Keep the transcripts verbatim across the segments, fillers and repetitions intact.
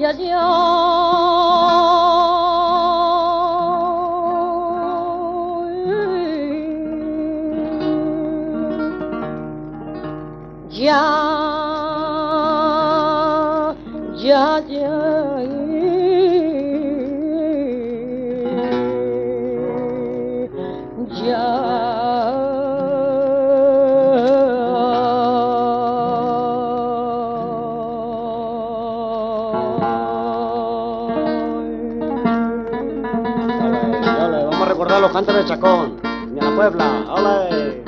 ya, ya. Ya, ya, ya, Ole, ole, vamos a recordar los cantos de Chacón, de la Puebla, ole.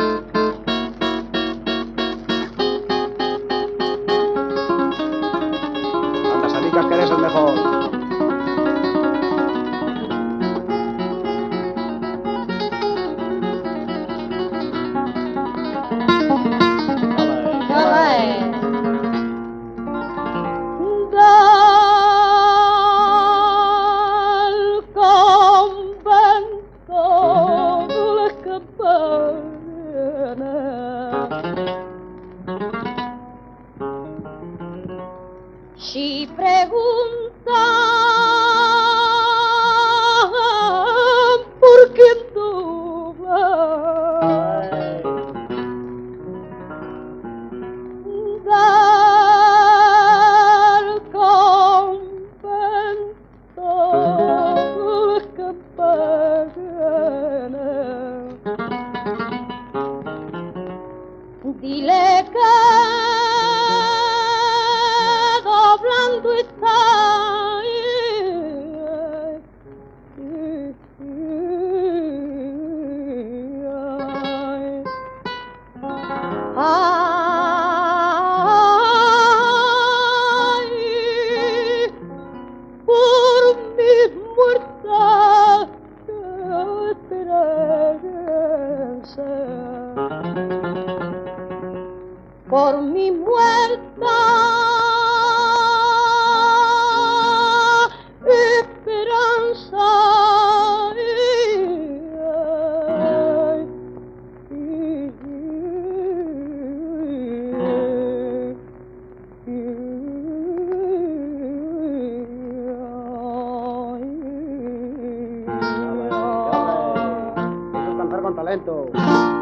Anda, Salicas, que eres el mejor. Si preguntan por quién tú vas, dar convento las campanas, dile que doblando está ay, por mi muerta esperanza, por mi muerta esperanza. Hay que cantar con talento.